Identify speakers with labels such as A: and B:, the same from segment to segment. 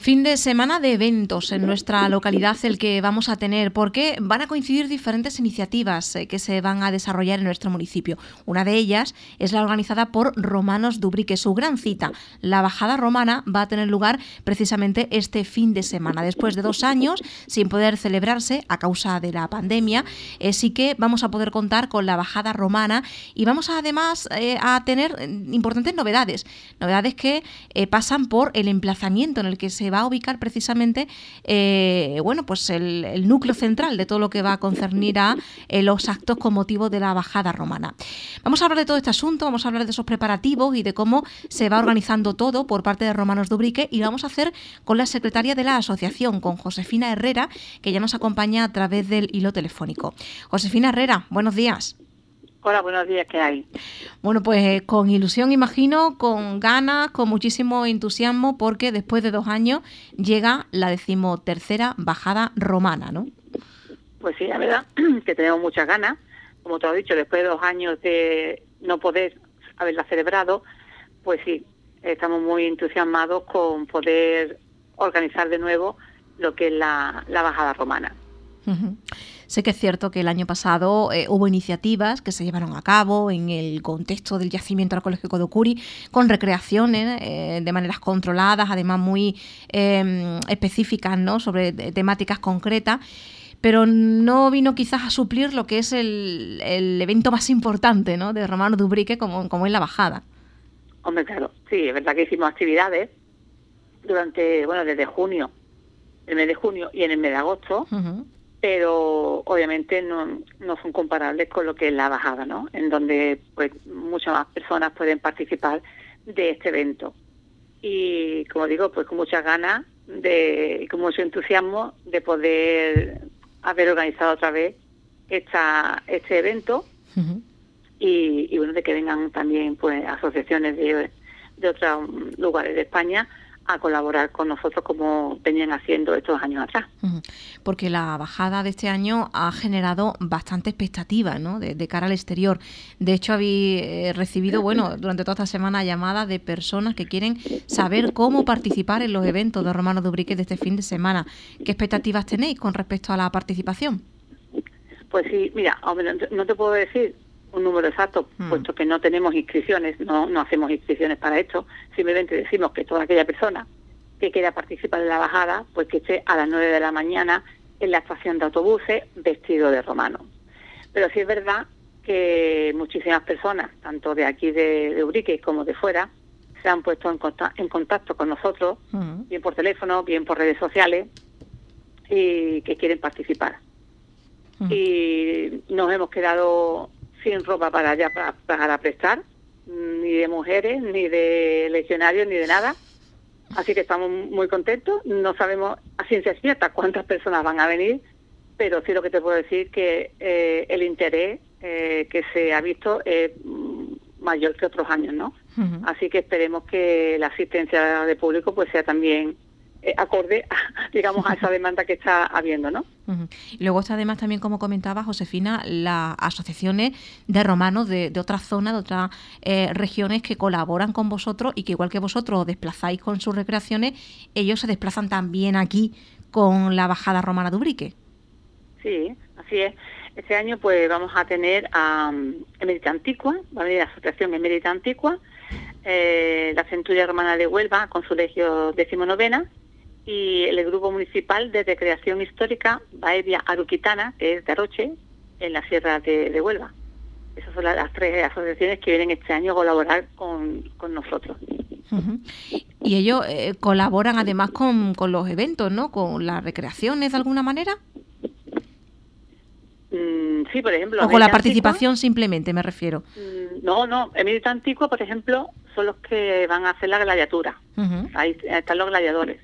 A: Fin de semana de eventos en nuestra localidad el que vamos a tener, porque van a coincidir diferentes iniciativas que se van a desarrollar en nuestro municipio. Una de ellas es la organizada por Romanos de Ubrique. Su gran cita, la bajada romana, va a tener lugar precisamente este fin de semana. Después de 2 años sin poder celebrarse a causa de la pandemia, sí que vamos a poder contar con la bajada romana y vamos además a tener importantes novedades que pasan por el emplazamiento en el que se va a ubicar precisamente el núcleo central de todo lo que va a concernir a los actos con motivo de la bajada romana. Vamos a hablar de todo este asunto, vamos a hablar de esos preparativos y de cómo se va organizando todo por parte de Romanos de Ubrique, y lo vamos a hacer con la secretaria de la asociación, con Josefina Herrera, que ya nos acompaña a través del hilo telefónico. Josefina Herrera, buenos días.
B: Hola, buenos días, ¿qué hay?
A: Bueno, pues con ilusión, imagino, con ganas, con muchísimo entusiasmo, porque después de 2 años llega la 13ª bajada romana, ¿no?
B: Pues sí, la verdad que tenemos muchas ganas. Como te he dicho, después de 2 años de no poder haberla celebrado, pues sí, estamos muy entusiasmados con poder organizar de nuevo lo que es la bajada romana.
A: Uh-huh. Sé que es cierto que el año pasado hubo iniciativas que se llevaron a cabo en el contexto del yacimiento arqueológico de Ucuri, con recreaciones de maneras controladas, además muy específicas, ¿no?, sobre temáticas concretas, pero no vino quizás a suplir lo que es el evento más importante, ¿no?, de Romanos de Ubrique, como es la bajada.
B: Hombre, claro, sí, es verdad que hicimos actividades desde junio, el mes de junio y en el mes de agosto. Uh-huh. Pero obviamente no son comparables con lo que es la bajada, ¿no?, en donde pues muchas más personas pueden participar de este evento. Y como digo, pues con muchas ganas y con mucho entusiasmo de poder haber organizado otra vez este evento. Uh-huh. y de que vengan también pues asociaciones de otros lugares de España a colaborar con nosotros como venían haciendo estos años atrás.
A: Porque la bajada de este año ha generado bastante expectativa, ¿no?, de cara al exterior. De hecho, habéis recibido, durante toda esta semana, llamadas de personas que quieren saber cómo participar en los eventos de Romanos de Ubrique de este fin de semana. ¿Qué expectativas tenéis con respecto a la participación?
B: Pues sí, mira, no te puedo decir un número exacto, puesto que no tenemos inscripciones, no hacemos inscripciones para esto, simplemente decimos que toda aquella persona que quiera participar en la bajada, pues que esté a las 9 de la mañana en la estación de autobuses vestido de romano. Pero sí es verdad que muchísimas personas, tanto de aquí de Ubrique como de fuera, se han puesto en contacto con nosotros, bien por teléfono, bien por redes sociales, y que quieren participar. Y nos hemos quedado sin ropa para prestar, ni de mujeres, ni de legionarios, ni de nada. Así que estamos muy contentos. No sabemos a ciencia cierta cuántas personas van a venir, pero sí lo que te puedo decir que el interés que se ha visto es mayor que otros años, ¿no? Uh-huh. Así que esperemos que la asistencia de público pues sea también acorde a esa demanda que está habiendo, ¿no?
A: Uh-huh. Y luego está además también, como comentaba Josefina, las asociaciones de romanos de otras zonas, de otras regiones que colaboran con vosotros y que igual que vosotros os desplazáis con sus recreaciones, ellos se desplazan también aquí con la bajada romana de Ubrique.
B: Sí, así es. Este año pues vamos a tener a Emérita Antigua, va a venir la asociación Emérita Antigua, la Centuria Romana de Huelva con su legio 19ª, y el grupo municipal de recreación histórica Baevia Aruquitana, que es de Aroche, en la sierra de Huelva. Esas son las 3 asociaciones que vienen este año a colaborar con nosotros.
A: Uh-huh. Y ellos colaboran además con los eventos, ¿no?, con las recreaciones de alguna manera.
B: Sí, por ejemplo.
A: O con la participación Antigua, simplemente, me refiero.
B: No. Emérita Antigua, por ejemplo, son los que van a hacer la gladiatura. Uh-huh. Ahí están los gladiadores.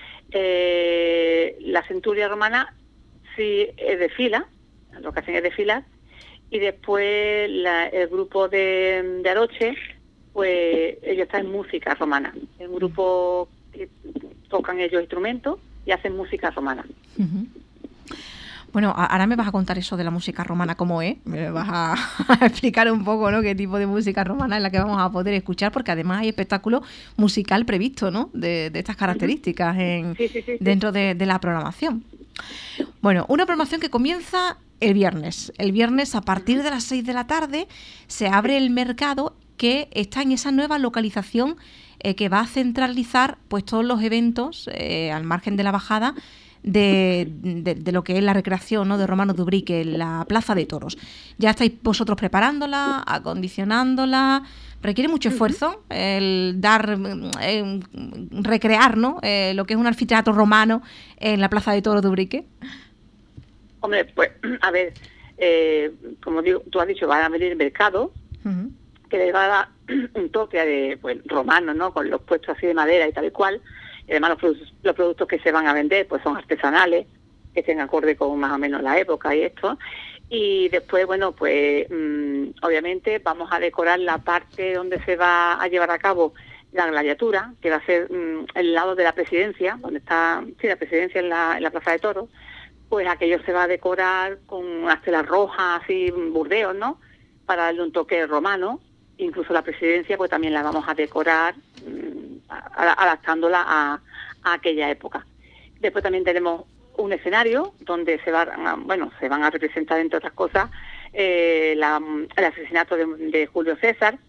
B: La Centuria Romana sí desfila, lo que hacen es desfilar, y después el grupo de Aroche, pues ellos están en música romana. El grupo que tocan ellos instrumentos y hacen música romana.
A: Uh-huh. Bueno, ahora me vas a contar eso de la música romana, cómo es, me vas a explicar un poco, ¿no?, qué tipo de música romana es la que vamos a poder escuchar, porque además hay espectáculo musical previsto, ¿no?, de estas características dentro de la programación. Bueno, una programación que comienza el viernes. El viernes, a partir de las 6 de la tarde, se abre el mercado, que está en esa nueva localización que va a centralizar pues todos los eventos al margen de la bajada de lo que es la recreación, ¿no?, de Romanos de Ubrique, la Plaza de Toros. Ya estáis vosotros preparándola, acondicionándola. Requiere mucho esfuerzo el recrear, ¿no?, lo que es un anfiteatro romano en la Plaza de Toros de Ubrique.
B: Hombre, pues, a ver, como tú has dicho, va a abrir el mercado, que le va a dar un toque de romano, ¿no?, con los puestos así de madera y tal y cual. Y además los productos que se van a vender pues son artesanales, que estén acorde con más o menos la época y esto. Y después, bueno, pues obviamente vamos a decorar la parte donde se va a llevar a cabo la gladiatura, que va a ser el lado de la presidencia, donde está la presidencia en la Plaza de Toros. Pues aquello se va a decorar con unas telas rojas, así, burdeos, ¿no?, para darle un toque romano. Incluso la presidencia pues también la vamos a decorar adaptándola a aquella época. Después también tenemos un escenario donde se van a representar, entre otras cosas, el asesinato de Julio César.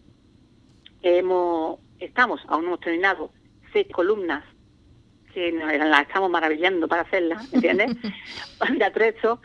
B: Aún no hemos terminado 6 columnas que las estamos maravillando para hacerlas, ¿entiendes? De atrecho.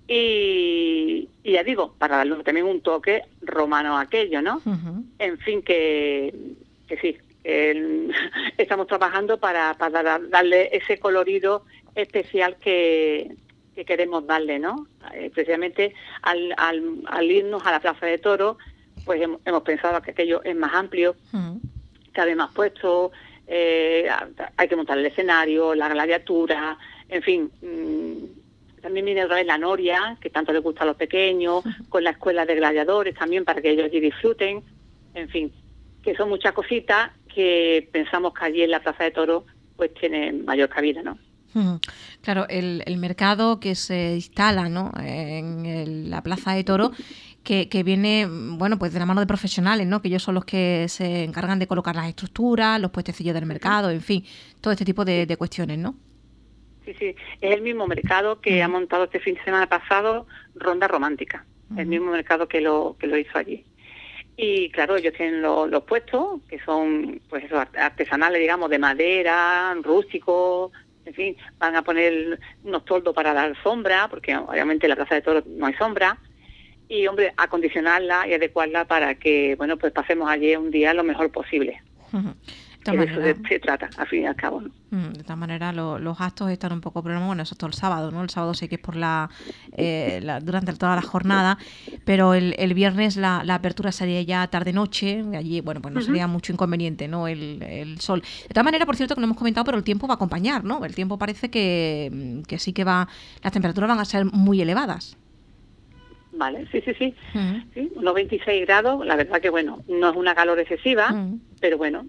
B: Y ya digo, para darle también un toque romano a aquello, ¿no? En fin, que sí, estamos trabajando para darle ese colorido especial que queremos darle, ¿no? Precisamente al irnos a la Plaza de Toros, pues hemos pensado que aquello es más amplio, cabe más puestos, hay que montar el escenario, la gladiatura, en fin. También viene otra vez la noria, que tanto les gusta a los pequeños, con la escuela de gladiadores también, para que ellos allí disfruten. En fin, que son muchas cositas que pensamos que allí en la Plaza de Toros pues tiene mayor cabida, ¿no?
A: Claro, el mercado que se instala, ¿no?, en la Plaza de Toros, que viene, bueno, pues de la mano de profesionales, ¿no?, que ellos son los que se encargan de colocar las estructuras, los puestecillos del mercado, en fin, todo este tipo de cuestiones, ¿no?
B: Sí, es el mismo mercado que ha montado este fin de semana pasado Ronda Romántica, el mismo mercado que lo hizo allí. Y claro, ellos tienen los puestos, que son pues esos artesanales, digamos, de madera, rústicos, en fin, van a poner unos toldos para dar sombra, porque obviamente en la Plaza de Toros no hay sombra, y hombre, acondicionarla y adecuarla para que, bueno, pues pasemos allí un día lo mejor posible. De eso se trata, al fin y al cabo, ¿no?
A: De todas maneras, los actos están un poco programados. Bueno, eso es todo el sábado, ¿no? El sábado sí que es por durante toda la jornada, pero el viernes la apertura sería ya tarde-noche. Allí, bueno, pues no sería mucho inconveniente, ¿no?, el sol. De todas maneras, por cierto, que no hemos comentado, pero el tiempo va a acompañar, ¿no? El tiempo parece que sí que las temperaturas van a ser muy elevadas.
B: Vale, sí. Sí, unos 26 grados, la verdad que, bueno, no es una calor excesiva, pero bueno,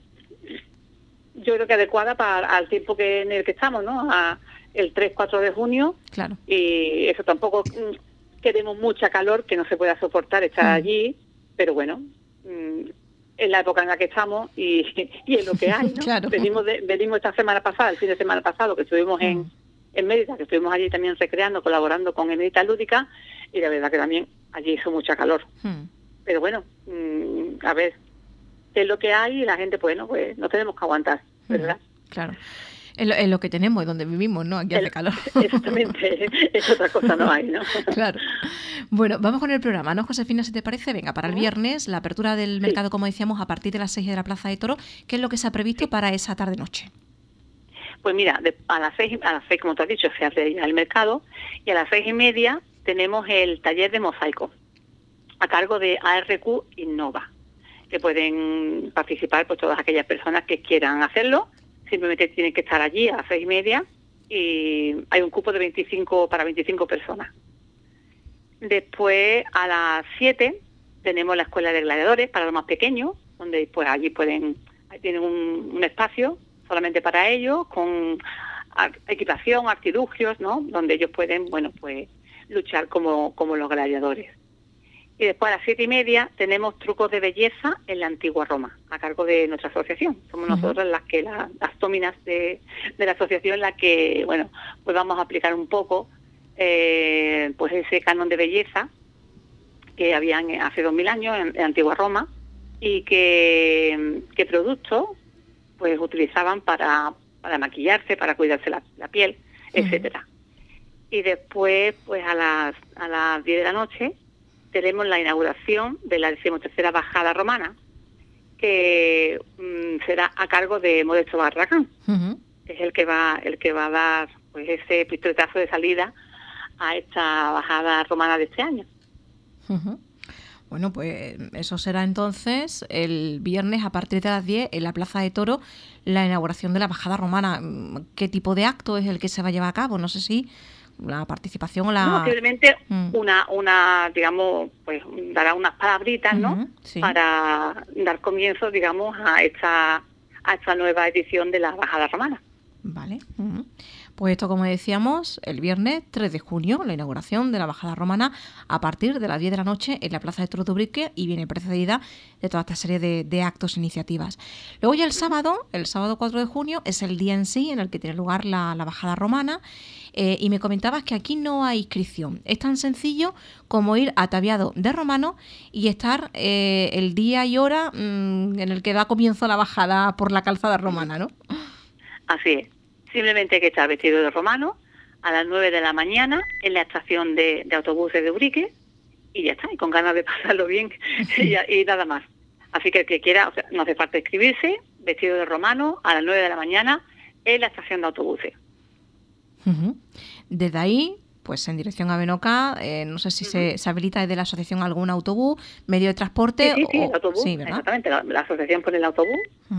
B: yo creo que adecuada al tiempo en el que estamos, ¿no? El 3-4 de junio. Claro. Y eso tampoco queremos mucha calor, que no se pueda soportar estar allí, pero bueno, es la época en la que estamos y es lo que hay, ¿no? Claro. Venimos esta semana pasada, el fin de semana pasado, que estuvimos en Mérida, que estuvimos allí también recreando, colaborando con Emerita Lúdica, y la verdad que también allí hizo mucha calor. Pero bueno, a ver, es lo que hay y la gente, pues no tenemos que aguantar, ¿verdad? Claro.
A: Es lo que tenemos, es donde vivimos, ¿no? Aquí hace calor.
B: Exactamente, es otra cosa no hay, ¿no?
A: Claro. Bueno, vamos con el programa, ¿no, Josefina, si te parece? Venga, para el viernes, la apertura del mercado, como decíamos, a partir de las 6 de la Plaza de Toros. ¿Qué es lo que se ha previsto para esa tarde-noche?
B: Pues mira, a las 6, como tú has dicho, se abre ya el mercado, y a las 6:30 tenemos el taller de mosaico, a cargo de ARQ Innova, que pueden participar pues todas aquellas personas que quieran hacerlo. Simplemente tienen que estar allí a las 6:30 y hay un cupo de 25 personas. Después a las 7 tenemos la escuela de gladiadores para los más pequeños, donde pues allí tienen un espacio solamente para ellos, con equipación, artilugios, ¿no? Donde ellos pueden, bueno, pues luchar como los gladiadores. Y después a las 7:30 tenemos trucos de belleza en la antigua Roma, a cargo de nuestra asociación. Somos nosotros las tóminas de la asociación, las que, bueno, pues vamos a aplicar un poco pues ese canon de belleza que habían hace 2000 años en antigua Roma, y que productos pues utilizaban para maquillarse, para cuidarse la piel, etcétera. Y después, pues a las 10 de la noche tenemos la inauguración de la 13ª bajada romana, que será a cargo de Modesto Barragán. Es el que va a dar pues ese pistoletazo de salida a esta bajada romana de este año.
A: Bueno, pues eso será entonces el viernes a partir de las 10 en la Plaza de Toros, la inauguración de la bajada romana. ¿Qué tipo de acto es el que se va a llevar a cabo? No sé si la participación o la...
B: No, simplemente una digamos, pues dará unas palabritas, ¿no?
A: Sí.
B: Para dar comienzo, digamos, a esta nueva edición de la bajada romana.
A: Vale. Pues esto, como decíamos, el viernes 3 de junio, la inauguración de la bajada romana a partir de las 10 de la noche en la Plaza de Toros de Ubrique, y viene precedida de toda esta serie de actos e iniciativas. Luego ya el sábado 4 de junio, es el día en sí en el que tiene lugar la bajada romana, y me comentabas que aquí no hay inscripción. Es tan sencillo como ir ataviado de romano y estar el día y hora en el que da comienzo la bajada por la calzada romana, ¿no?
B: Así es. Simplemente hay que estar vestido de romano a las 9 de la mañana en la estación de autobuses de Ubrique, y ya está, y con ganas de pasarlo bien y nada más. Así que el que quiera, o sea, no hace falta inscribirse, vestido de romano a las 9 de la mañana en la estación de autobuses.
A: Desde ahí, pues en dirección a Benoca, no sé si se habilita desde la asociación algún autobús, medio de transporte.
B: Sí, el autobús, sí, ¿verdad? Exactamente, la asociación pone el autobús.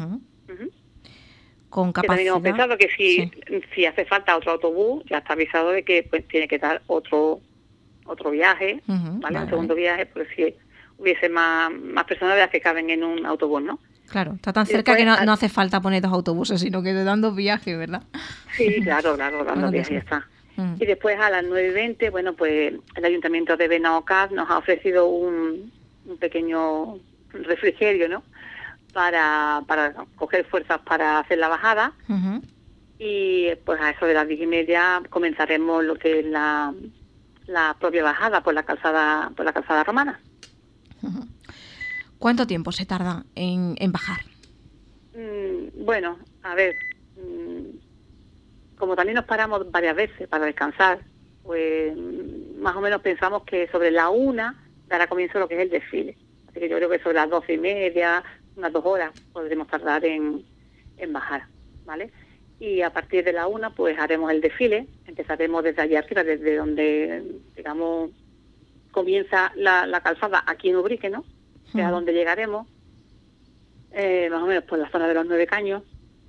A: Con capacidad.
B: Que también hemos pensado que si hace falta otro autobús, ya está avisado de que pues tiene que dar otro viaje, ¿vale? Un segundo viaje, porque si hubiese más personas de las que caben en un autobús, ¿no?
A: Claro, está tan cerca que no hace falta poner 2 autobuses, sino que te dan 2 viajes, ¿verdad?
B: Sí, claro, dando viajes, ya está. Y después a las 9:20, bueno, pues el Ayuntamiento de Benaocaz nos ha ofrecido un pequeño refrigerio, ¿no? Para coger fuerzas para hacer la bajada. Y pues a eso de las 10:30 comenzaremos lo que es la propia bajada por la calzada romana.
A: ¿Cuánto tiempo se tarda en bajar?
B: Bueno, a ver, como también nos paramos varias veces para descansar, pues más o menos pensamos que sobre la 1 dará comienzo lo que es el desfile. Así que yo creo que sobre las 12:30, unas 2 horas, podremos tardar en bajar, ¿vale? Y a partir de la 1, pues haremos el desfile. Empezaremos desde allá arriba, desde donde, digamos, comienza la calzada aquí en Ubrique, ¿no? Que es a donde llegaremos, más o menos por la zona de los 9 Caños.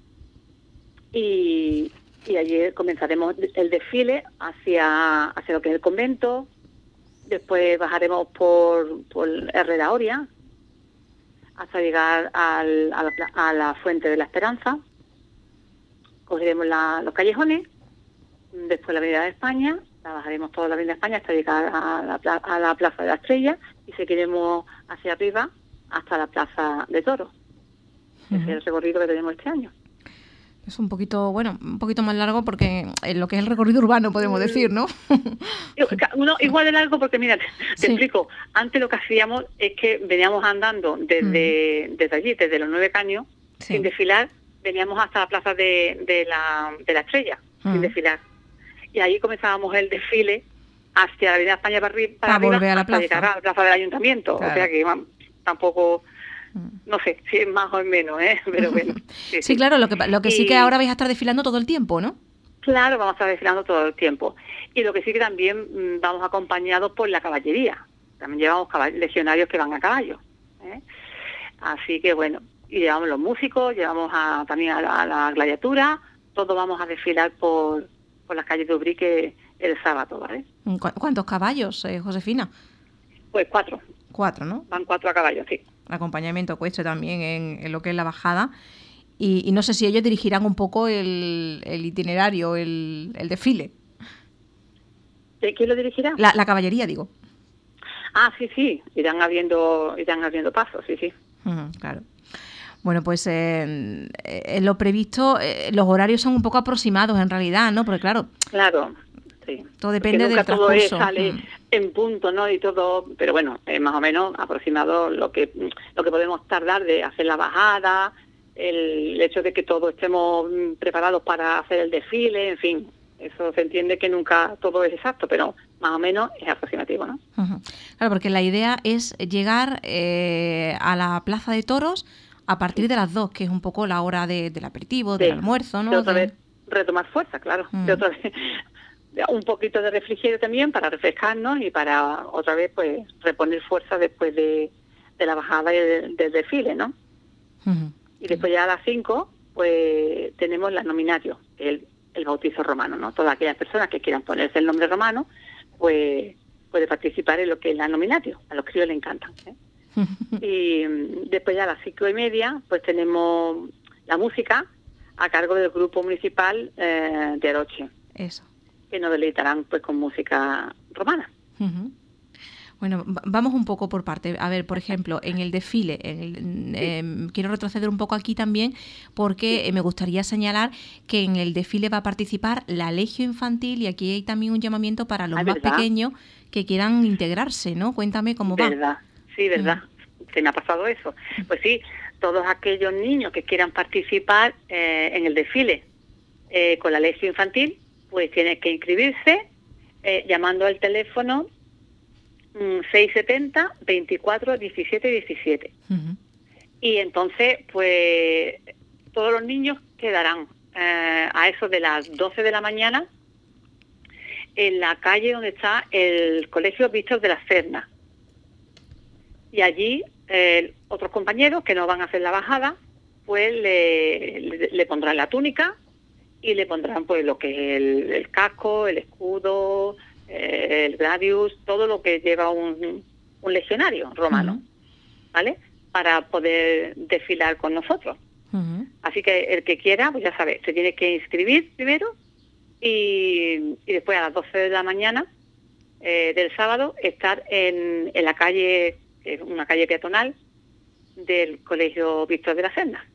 B: Y allí comenzaremos el desfile hacia lo que es el convento. Después bajaremos por Herrera Oria hasta llegar a la Fuente de la Esperanza. Cogeremos los callejones, después la Avenida de España, la bajaremos toda la Avenida de España hasta llegar a la Plaza de la Estrella, y seguiremos hacia arriba hasta la Plaza de Toros. Ese es el recorrido que tenemos este año.
A: Es un poquito más largo porque en lo que es el recorrido urbano, podemos decir, ¿no?
B: No, igual de largo porque, mira, te explico. Antes lo que hacíamos es que veníamos andando desde allí, desde los 9 Caños, sin desfilar, veníamos hasta la Plaza de la Estrella, sin desfilar. Y ahí comenzábamos el desfile hacia la Avenida España para arriba,
A: volver a la plaza.
B: Llegar a la Plaza del Ayuntamiento. Claro. O sea que tampoco... No sé si es más o menos, pero bueno.
A: Sí, claro, lo que sí que ahora vais a estar desfilando todo el tiempo, ¿no?
B: Claro, vamos a estar desfilando todo el tiempo. Y lo que sí que también vamos acompañados por la caballería. También llevamos legionarios que van a caballo. Así que bueno, y llevamos los músicos, llevamos también a la gladiatura. Todos vamos a desfilar por las calles de Ubrique el sábado, ¿vale?
A: ¿Cuántos caballos, Josefina?
B: Pues 4.
A: 4, ¿no?
B: Van 4 a caballo, sí.
A: Acompañamiento ecuestre también en lo que es la bajada, y no sé si ellos dirigirán un poco el itinerario, el desfile.
B: ¿Quién lo dirigirá?
A: La caballería, digo.
B: Sí, irán abriendo pasos, sí.
A: Claro. Bueno, pues lo previsto, los horarios son un poco aproximados en realidad, ¿no? Porque claro,
B: sí.
A: Todo depende del transcurso.
B: Todo sale en punto, ¿no? Y todo, pero bueno, más o menos aproximado lo que podemos tardar de hacer la bajada, el hecho de que todos estemos preparados para hacer el desfile, en fin, eso se entiende que nunca todo es exacto, pero más o menos es aproximativo, ¿no?
A: Claro, porque la idea es llegar a la Plaza de Toros a partir de las 2, que es un poco la hora del aperitivo, del almuerzo, ¿no?
B: De otra vez retomar fuerza, claro. De otra vez un poquito de refrigerio también para refrescarnos y para otra vez pues reponer fuerza después de la bajada y del desfile, ¿no? Y después ya a las 5 pues tenemos la nominatio, el bautizo romano, ¿no? Todas aquellas personas que quieran ponerse el nombre romano pues puede participar en lo que es la nominatio. A los críos les encantan, ¿eh? Y después ya a las 5:30 pues tenemos la música a cargo del grupo municipal de Aroche.
A: Eso.
B: Que nos deleitarán pues con música romana.
A: Bueno, vamos un poco por parte. A ver, por ejemplo, en el desfile, quiero retroceder un poco aquí también porque me gustaría señalar que en el desfile va a participar la Legio Infantil y aquí hay también un llamamiento para los más pequeños que quieran integrarse, ¿no? Cuéntame cómo va.
B: ¿Verdad? Sí, ¿verdad? Se me ha pasado eso. Pues sí, todos aquellos niños que quieran participar en el desfile con la Legio Infantil, pues tienen que inscribirse llamando al teléfono 670 24 17 17. Y entonces, pues, todos los niños quedarán a eso de las 12 de la mañana en la calle donde está el Colegio Víctor de la Serna. Y allí otros compañeros que no van a hacer la bajada, pues le pondrán la túnica y le pondrán pues lo que es el casco, el escudo, el gladius, todo lo que lleva un legionario romano, ¿vale? Para poder desfilar con nosotros. Así que el que quiera, pues ya sabe, se tiene que inscribir primero y después a las 12 de la mañana del sábado estar en la calle, una calle peatonal del Colegio Víctor de la Serna.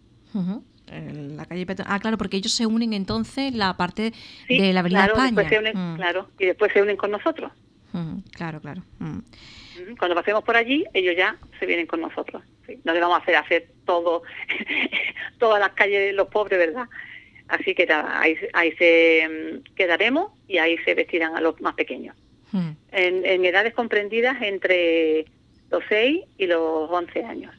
A: En la calle peatonal. Claro, porque ellos se unen entonces la parte de la Avenida España.
B: Después se unen, claro, y después se unen con nosotros.
A: Claro.
B: Cuando pasemos por allí, ellos ya se vienen con nosotros. ¿Sí? No les vamos a hacer todo, todas las calles de los pobres, ¿verdad? Así que ahí se quedaremos y ahí se vestirán a los más pequeños. En edades comprendidas entre los 6 y los 11 años.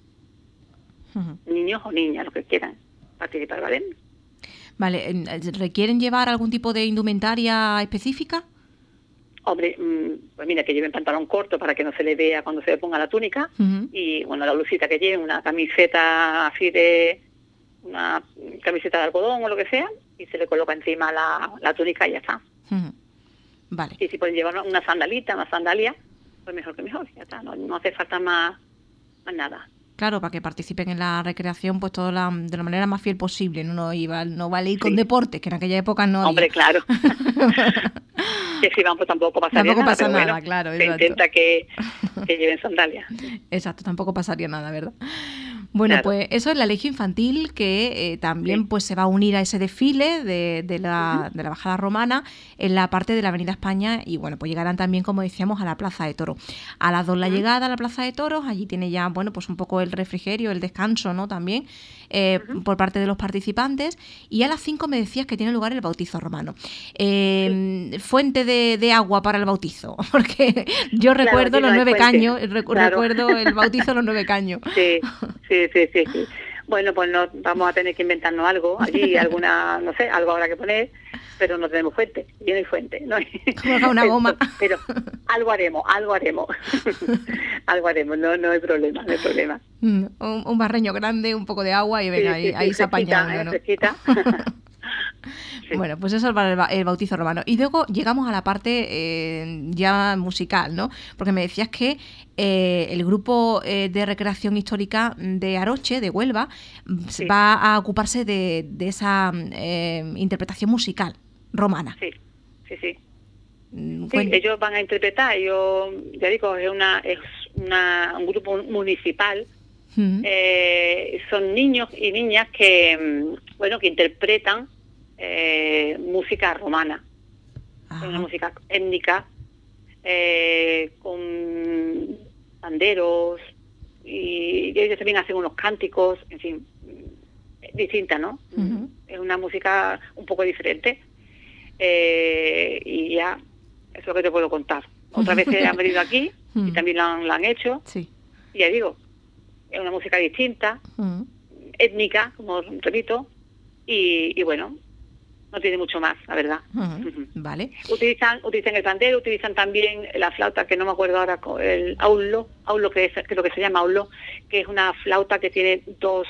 B: Niños o niñas, los que quieran participar, ¿vale?
A: Vale, ¿requieren llevar algún tipo de indumentaria específica?
B: Hombre, pues mira, que lleven pantalón corto para que no se le vea cuando se le ponga la túnica y, bueno, la blusita que lleven, una camiseta así una camiseta de algodón o lo que sea y se le coloca encima la túnica y ya está.
A: Vale.
B: Y si pueden llevar una sandalia, pues mejor que mejor, ya está, no hace falta más nada.
A: Claro, para que participen en la recreación pues de la manera más fiel posible, no vale ir con deportes, que en aquella época no había.
B: Hombre, claro. Que si van, pues tampoco pasaría nada.
A: Pasa nada,
B: bueno,
A: claro.
B: Se intenta que lleven sandalias.
A: Exacto, tampoco pasaría nada, ¿verdad? Bueno, claro. Pues eso es la Legio Infantil que también pues se va a unir a ese desfile de la bajada romana en la parte de la Avenida España y bueno, pues llegarán también, como decíamos, a la Plaza de Toros. A las 2 la llegada a la Plaza de Toros, allí tiene ya, bueno, pues un poco el refrigerio, el descanso, ¿no? También por parte de los participantes y a las 5 me decías que tiene lugar el bautizo romano. Fuente de agua para el bautizo, porque yo recuerdo los 9 caños, recuerdo el bautizo de los 9 caños.
B: Sí. Bueno, pues vamos a tener que inventarnos algo allí, alguna, no sé, algo habrá que poner, pero no tenemos fuente, y no hay fuente, no hay.
A: Como una goma.
B: Pero algo haremos, algo haremos, no hay problema.
A: Un barreño grande, un poco de agua y venga, ahí se apaña uno, ¿no? Sí. Bueno, pues eso es para el bautizo romano. Y luego llegamos a la parte ya musical, ¿no? Porque me decías que el grupo de recreación histórica de Aroche, de Huelva, va a ocuparse de esa interpretación musical romana.
B: Sí. Sí, ellos van a interpretar, ya digo, es un grupo municipal. Son niños y niñas que interpretan música romana. Es una música étnica, con panderos, y ellos también hacen unos cánticos, en fin, distinta, ¿no? Es una música un poco diferente, y ya, eso es lo que te puedo contar. Otras veces han venido aquí y también lo han hecho,
A: sí.
B: Y ya digo, es una música distinta, étnica, como repito, y bueno, no tiene mucho más, la verdad.
A: Vale.
B: Utilizan el pandero, utilizan también la flauta, que no me acuerdo ahora, el aulo que es lo que se llama aulo, que es una flauta que tiene dos,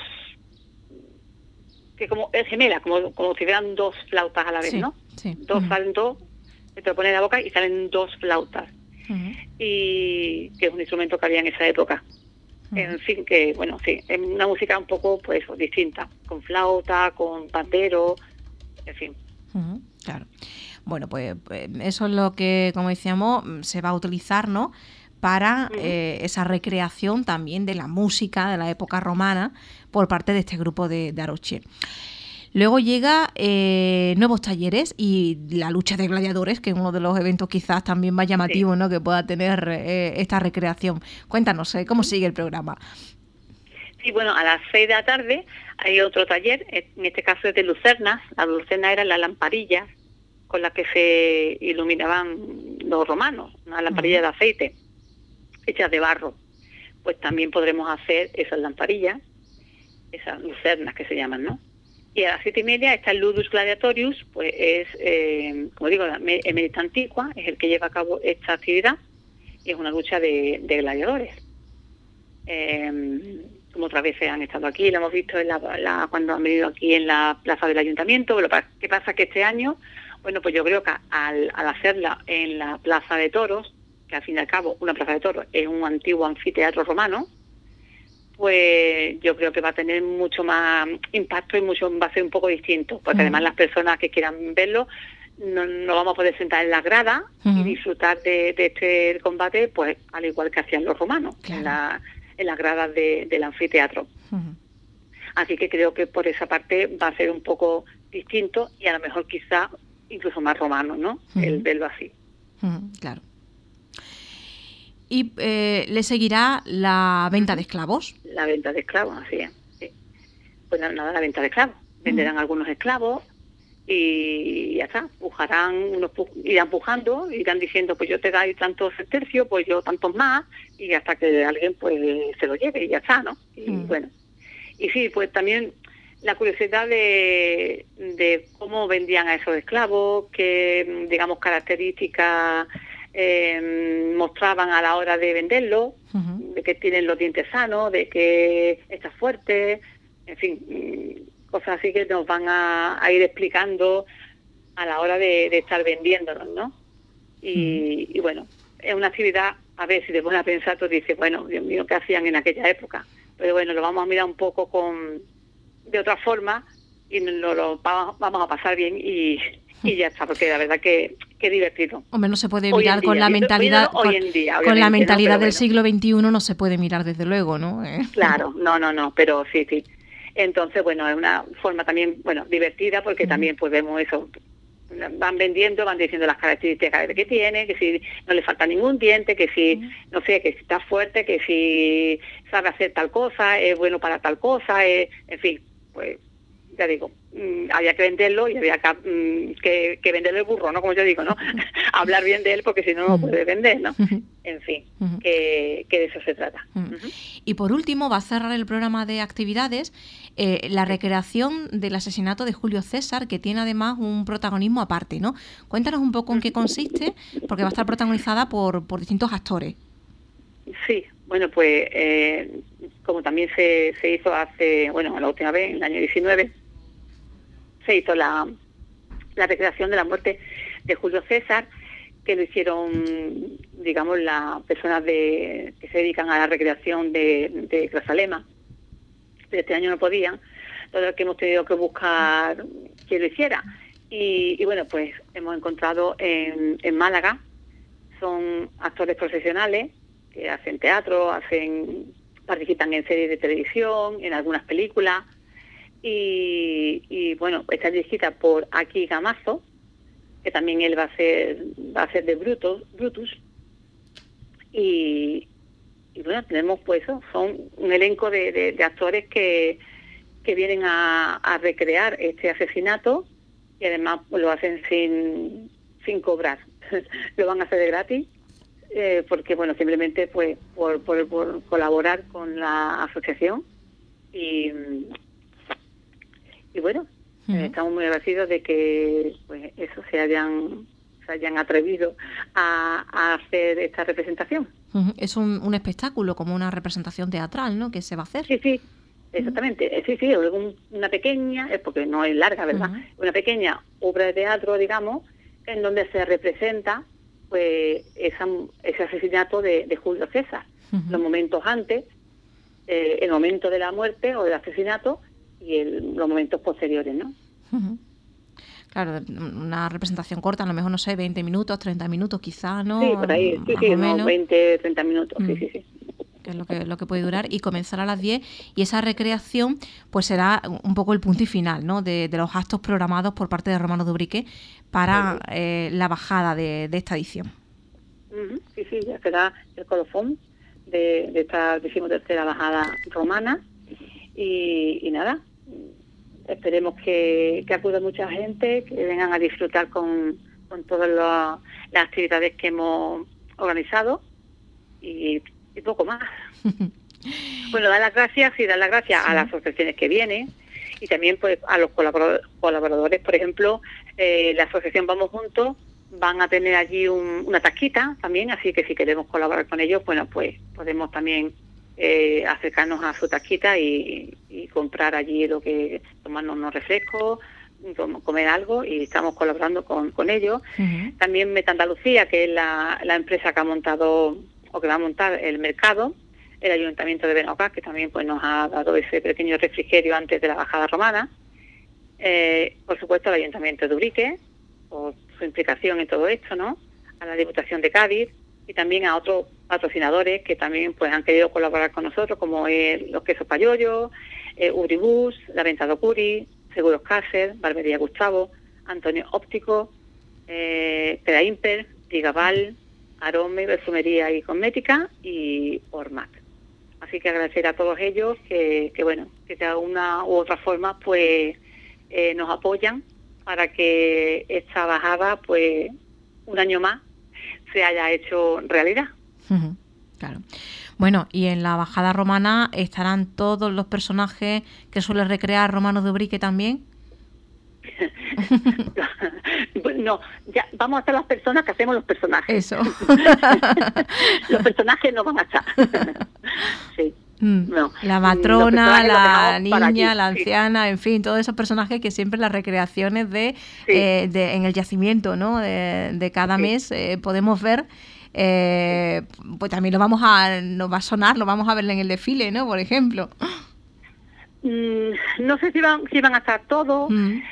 B: que como es gemela, como si fueran dos flautas a la vez, sí, ¿no?
A: Sí.
B: Salen dos, te lo pones en la boca y salen dos flautas. Y que es un instrumento que había en esa época. En fin, que bueno, sí, es una música un poco pues distinta, con flauta, con pandero, en fin.
A: Claro. Bueno, pues eso es lo que, como decíamos, se va a utilizar, ¿no?, para esa recreación también de la música de la época romana por parte de este grupo de Aroche. Luego llega nuevos talleres y la lucha de gladiadores, que es uno de los eventos quizás también más llamativos, sí, ¿no?, que pueda tener esta recreación. Cuéntanos, ¿cómo sigue el programa?
B: Sí, bueno, a las 6 de la tarde hay otro taller, en este caso es de lucernas. Las lucernas eran las lamparillas con las que se iluminaban los romanos, una lamparilla de aceite, hechas de barro. Pues también podremos hacer esas lamparillas, esas lucernas que se llaman, ¿no? Y a las 7:30 está el Ludus Gladiatorius, pues es, como digo, Emerita Antigua, es el que lleva a cabo esta actividad, y es una lucha de gladiadores. Como otras veces han estado aquí, lo hemos visto cuando han venido aquí en la plaza del ayuntamiento. ¿Qué pasa? Que este año, bueno, pues yo creo que al hacerla en la plaza de toros, que al fin y al cabo una plaza de toros es un antiguo anfiteatro romano, pues yo creo que va a tener mucho más impacto y va a ser un poco distinto, porque además las personas que quieran verlo no vamos a poder sentar en la grada y disfrutar de este combate, pues al igual que hacían los romanos, claro, en las gradas del anfiteatro. Así que creo que por esa parte va a ser un poco distinto y a lo mejor quizá incluso más romano, ¿no? El verlo así.
A: Claro. Y le seguirá la venta de esclavos.
B: La venta de esclavos, así es. Sí. Pues nada, la venta de esclavos. Venderán algunos esclavos y ya está. Irán pujando, irán diciendo, pues yo te doy tantos tercios, pues yo tantos más, y hasta que alguien pues se lo lleve y ya está, ¿no? Y bueno. Y sí, pues también la curiosidad de cómo vendían a esos esclavos, qué, digamos, características mostraban a la hora de venderlo, de que tienen los dientes sanos, de que está fuerte, en fin, cosas así que nos van a ir explicando a la hora de estar vendiéndolos, ¿no? Y bueno, es una actividad, a ver, si te pones a pensar, tú dices, bueno, Dios mío, ¿qué hacían en aquella época? Pero bueno, lo vamos a mirar un poco de otra forma y lo vamos a pasar bien y ya está, porque la verdad que divertido.
A: Hombre, no se puede mirar con la mentalidad con la mentalidad del siglo XXI, no se puede mirar desde luego, ¿no?
B: Claro, no, pero sí. Entonces, bueno, es una forma también, bueno, divertida, porque también pues vemos eso, van vendiendo, van diciendo las características que tiene, que si no le falta ningún diente, que si, no sé, que si está fuerte, que si sabe hacer tal cosa, es bueno para tal cosa, en fin, pues ya digo, había que venderlo y había que venderle el burro, ¿no? Como yo digo, ¿no? Hablar bien de él, porque si no, no puede vender, ¿no? En fin, que de eso se trata.
A: Y por último, va a cerrar el programa de actividades la recreación del asesinato de Julio César, que tiene además un protagonismo aparte, ¿no? Cuéntanos un poco en qué consiste, porque va a estar protagonizada por distintos actores.
B: Sí, bueno, pues como también se hizo la última vez, en el año 19, se hizo la recreación de la muerte de Julio César, que lo hicieron, digamos, las personas que se dedican a la recreación de Grazalema. Pero este año no podían, todo el que hemos tenido que buscar quien lo hiciera. Y bueno, pues hemos encontrado en Málaga, son actores profesionales que hacen teatro, participan en series de televisión, en algunas películas, y bueno, está dirigida por Aki Gamazo, que también él va a ser de Brutus, y bueno, tenemos pues son un elenco de actores que vienen a recrear este asesinato, y además pues, lo hacen sin cobrar, lo van a hacer de gratis, porque bueno, simplemente pues por colaborar con la asociación, y bueno, estamos muy agradecidos de que pues eso se hayan atrevido a hacer esta representación.
A: Es un espectáculo, como una representación teatral, ¿no?, que se va a hacer.
B: Sí, exactamente. Sí, una pequeña, porque no es larga, ¿verdad? Una pequeña obra de teatro, digamos, en donde se representa pues ese asesinato de Julio César, los momentos antes, el momento de la muerte o del asesinato y los momentos posteriores, ¿no?
A: Claro, una representación corta, a lo mejor, no sé, 20 minutos, 30 minutos quizás, ¿no?
B: Sí, por ahí, unos 20, 30 minutos, sí.
A: Que es lo que puede durar, y comenzar a las 10, y esa recreación pues será un poco el punto y final, ¿no?, de los actos programados por parte de Romano de Ubrique para la bajada de esta edición.
B: Sí, ya será el colofón de esta 13ª bajada romana, y nada, esperemos que acuda mucha gente, que vengan a disfrutar con todas las actividades que hemos organizado, y poco más. Bueno, dar las gracias a las asociaciones que vienen, y también pues a los colaboradores. Por ejemplo, la asociación Vamos Juntos van a tener allí una tasquita también, así que si queremos colaborar con ellos, bueno, pues podemos también acercarnos a su tasquita y comprar allí tomarnos unos refrescos, comer algo, y estamos colaborando con ellos. También Meta Andalucía, que es la empresa que ha montado o que va a montar el mercado, el Ayuntamiento de Benaucás, que también pues nos ha dado ese pequeño refrigerio antes de la bajada romana, por supuesto el Ayuntamiento de Ubrique, por su implicación en todo esto, ¿no?, a la Diputación de Cádiz, y también a otros patrocinadores que también pues han querido colaborar con nosotros, como los quesos Payollo, Uribus, la venta de Ocuri, Seguros Cácer, Barbería Gustavo, Antonio Óptico, Pedaimper, Digaval, Arome, Perfumería y Cosmética, y Ormac. Así que agradecer a todos ellos que bueno, que de una u otra forma pues nos apoyan para que esta bajada pues un año más se haya hecho realidad.
A: Claro. Bueno, y en la bajada romana estarán todos los personajes que suele recrear Romano de Ubrique también.
B: No, ya vamos a estar las personas que hacemos los personajes.
A: Eso.
B: Los personajes no van a estar. Sí. No.
A: La matrona, la niña, la anciana, en fin, todos esos personajes que siempre las recreaciones en el yacimiento, ¿no?, de cada mes podemos ver. Pues también nos va a sonar, lo vamos a ver en el desfile, ¿no?, por ejemplo.
B: No sé si van a estar todos.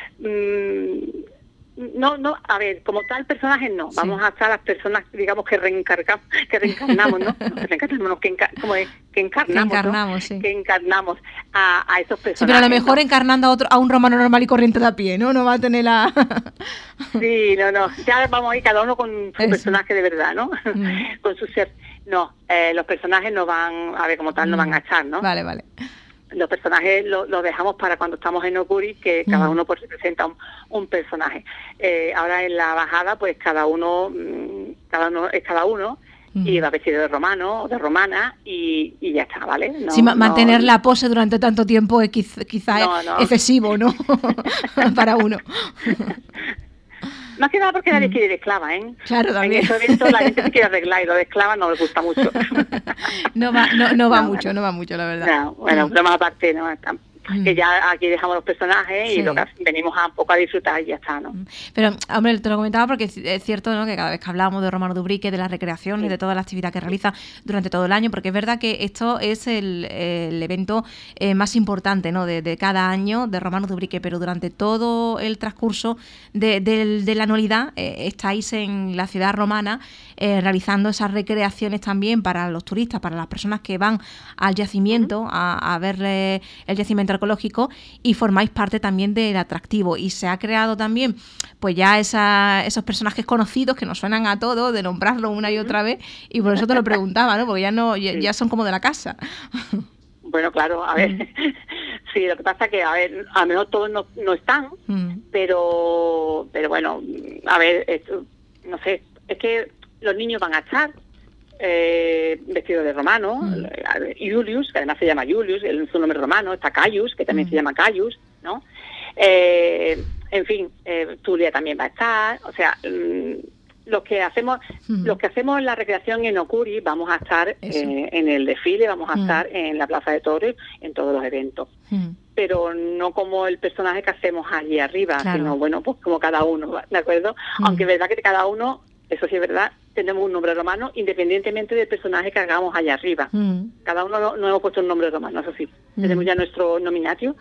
B: No, a ver, como tal personajes no. Sí. Vamos a estar las personas, digamos, que reencarnamos, ¿no? Que encarnamos, ¿no?
A: Sí.
B: Que encarnamos a esos personajes.
A: Sí, pero a lo mejor, ¿no?, encarnando a un romano normal y corriente de a pie, ¿no? No va a tener la...
B: Sí, no. Ya vamos a ir cada uno con su personaje de verdad, ¿no? Con su ser. No, los personajes no van, a ver, como tal, no van a estar, ¿no?
A: Vale.
B: Los personajes los dejamos para cuando estamos en Ocuri, que cada uno pues representa un personaje. Ahora en la bajada pues cada uno es cada uno, y va vestido de romano o de romana, y ya está, ¿vale?
A: No, sí, mantener la pose durante tanto tiempo es quizá es excesivo, ¿no? Para uno.
B: Más que nada porque nadie quiere ir de esclava, ¿eh?
A: Claro, también.
B: En ese evento la gente se quiere arreglar, y lo de esclava no les gusta mucho.
A: No va mucho, la verdad.
B: No, bueno, pero más aparte, no, que ya aquí dejamos los personajes y lo que venimos a un poco a disfrutar y ya está, ¿no?
A: Pero, hombre, te lo comentaba porque es cierto, ¿no?, que cada vez que hablamos de Romano Dubrique, de la recreación y de toda la actividad que realiza durante todo el año, porque es verdad que esto es el evento más importante, ¿no?, de cada año de Romano Dubrique, pero durante todo el transcurso de la anualidad estáis en la ciudad romana realizando esas recreaciones también para los turistas, para las personas que van al yacimiento a ver el yacimiento arqueológico, y formáis parte también del atractivo, y se ha creado también pues ya esos personajes conocidos que nos suenan a todos, de nombrarlo una y otra vez, y por eso te lo preguntaba, ¿no?, porque ya son como de la casa.
B: Bueno, claro, a ver, sí, lo que pasa es que, a ver, a lo mejor todos no están, pero bueno, a ver, esto, no sé, es que los niños van a estar vestidos de romano, Julius, que además se llama Julius, su nombre romano, está Caius, que también se llama Caius, ¿no? En fin, Tulia también va a estar, o sea, los que hacemos en la recreación en Ocuri vamos a estar en el desfile, vamos a estar en la Plaza de Toros, en todos los eventos. Pero no como el personaje que hacemos allí arriba, sino, bueno, pues como cada uno, ¿de acuerdo? Aunque es verdad que cada uno, eso sí es verdad, tenemos un nombre romano independientemente del personaje que hagamos allá arriba. Cada uno no hemos puesto un nombre romano, eso sí. Tenemos ya nuestro nominatio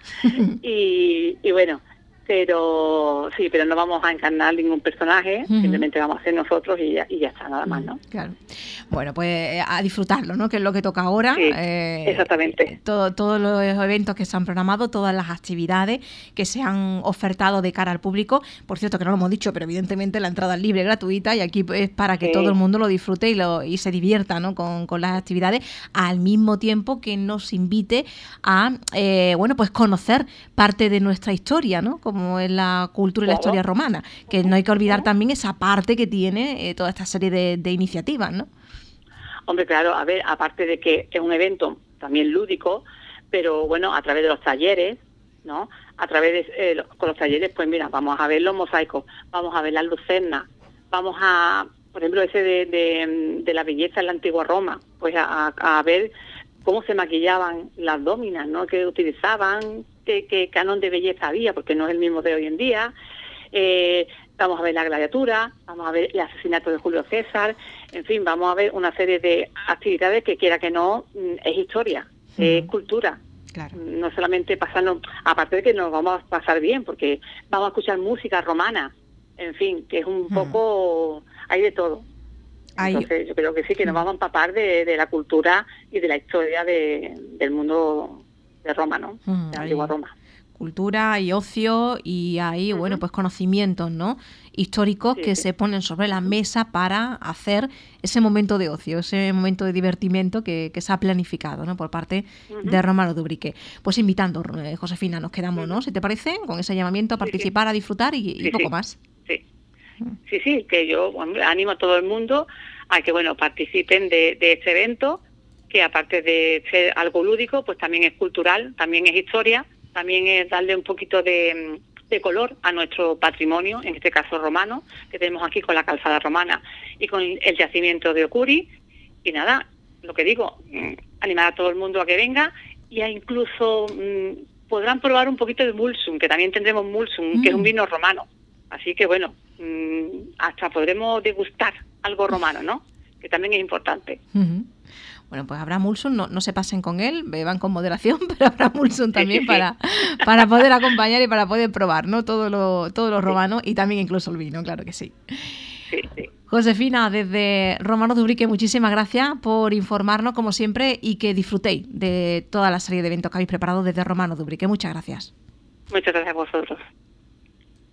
B: y bueno, pero no vamos a encarnar ningún personaje, simplemente vamos a ser nosotros y ya está, nada más, ¿no?
A: Claro. Bueno, pues a disfrutarlo, ¿no?, que es lo que toca ahora.
B: Sí, exactamente.
A: Todos los eventos que se han programado, todas las actividades que se han ofertado de cara al público. Por cierto, que no lo hemos dicho, pero evidentemente la entrada es libre, gratuita, y aquí es para que todo el mundo lo disfrute y se divierta, ¿no?, con las actividades, al mismo tiempo que nos invite a pues conocer parte de nuestra historia, ¿no?, como es la cultura y la historia romana, que no hay que olvidar también esa parte que tiene toda esta serie de iniciativas, ¿no?
B: Hombre, claro, a ver, aparte de que es un evento también lúdico, pero bueno, a través de los talleres, ¿no? A través de con los talleres, pues mira, vamos a ver los mosaicos, vamos a ver las lucernas, vamos a, por ejemplo, ese de la belleza en la antigua Roma, pues a ver cómo se maquillaban las dóminas, ¿no?, que utilizaban, qué canon de belleza había, porque no es el mismo de hoy en día. Vamos a ver la gladiatura, vamos a ver el asesinato de Julio César, en fin, vamos a ver una serie de actividades que, quiera que no, es historia, es cultura. Claro. No solamente pasarnos, aparte de que nos vamos a pasar bien, porque vamos a escuchar música romana, en fin, que es un poco, hay de todo. Entonces yo creo que sí, que nos vamos a empapar de la cultura y de la historia del mundo de Roma, ¿no? De la antigua Roma.
A: Cultura y ocio, y hay, bueno, pues conocimientos, ¿no?, históricos que se ponen sobre la mesa para hacer ese momento de ocio, ese momento de divertimento que se ha planificado, ¿no?, por parte de Romano Dubrique. Pues invitando, Josefina, nos quedamos, ¿no?, si te parece, con ese llamamiento a participar, a disfrutar y poco más.
B: Sí, que yo animo a todo el mundo a que, bueno, participen de este evento, que aparte de ser algo lúdico, pues también es cultural, también es historia, también es darle un poquito de color a nuestro patrimonio, en este caso romano, que tenemos aquí con la calzada romana y con el yacimiento de Ocuri. Y nada, lo que digo, animar a todo el mundo a que venga, y incluso podrán probar un poquito de Mulsum, que también tendremos Mulsum, que es un vino romano. Así que bueno, hasta podremos degustar algo romano, ¿no?, que también es importante.
A: Bueno, pues habrá Mulsum, no se pasen con él, beban con moderación, pero habrá Mulsum también para poder acompañar y para poder probar, ¿no?, todo lo romano, y también incluso el vino, claro que sí.
B: Sí.
A: Josefina, desde Romano Dubrique, muchísimas gracias por informarnos, como siempre, y que disfrutéis de toda la serie de eventos que habéis preparado desde Romano Dubrique. Muchas gracias.
B: Muchas gracias a vosotros.